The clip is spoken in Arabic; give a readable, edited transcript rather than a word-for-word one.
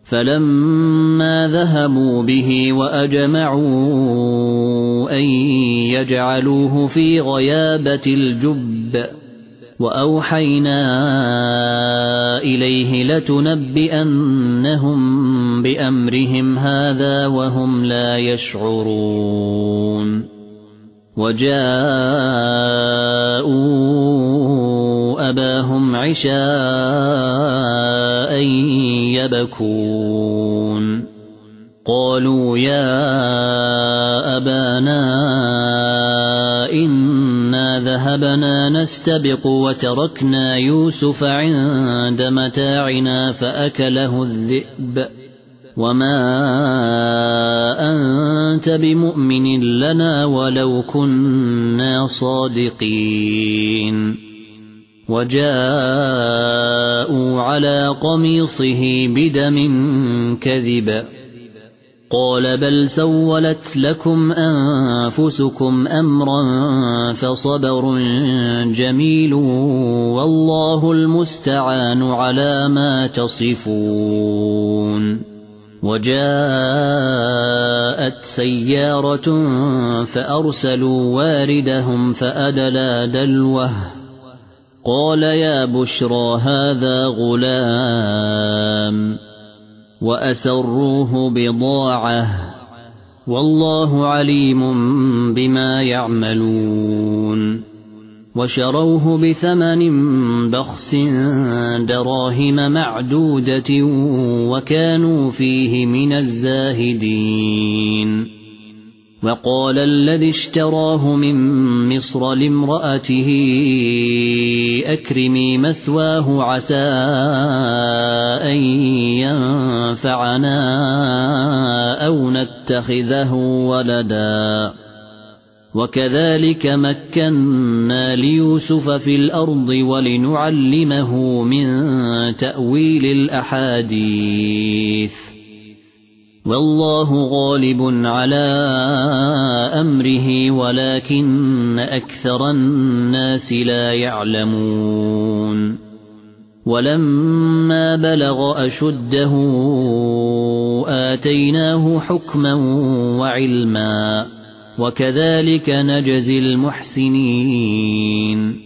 فلما ذهبوا به وأجمعوا أن يجعلوه في غيابة الجب وأوحينا إليه لتنبئنهم بأمرهم هذا وهم لا يشعرون وجاءوا أباهم عشاء يبكون قالوا يا أبانا إنا ذهبنا نستبق وتركنا يوسف عند متاعنا فأكله الذئب وما أنت بمؤمن لنا ولو كنا صادقين وجاءوا على قميصه بدم كذب قال بل سولت لكم أنفسكم أمرا فصبر جميل والله المستعان على ما تصفون وجاءت سيارة فأرسلوا واردهم فأدلى دلوه قال يا بشرى هذا غلام وأسروه بضاعة والله عليم بما يعملون وشروه بثمن بخس دراهم معدودة وكانوا فيه من الزاهدين وقال الذي اشتراه من مصر لامرأته أكرمي مثواه عسى أن ينفعنا أو نتخذه ولدا وكذلك مكنا ليوسف في الأرض ولنعلمه من تأويل الأحاديث والله غالب على أمره ولكن أكثر الناس لا يعلمون ولما بلغ أشده آتيناه حكما وعلما وكذلك نجزي المحسنين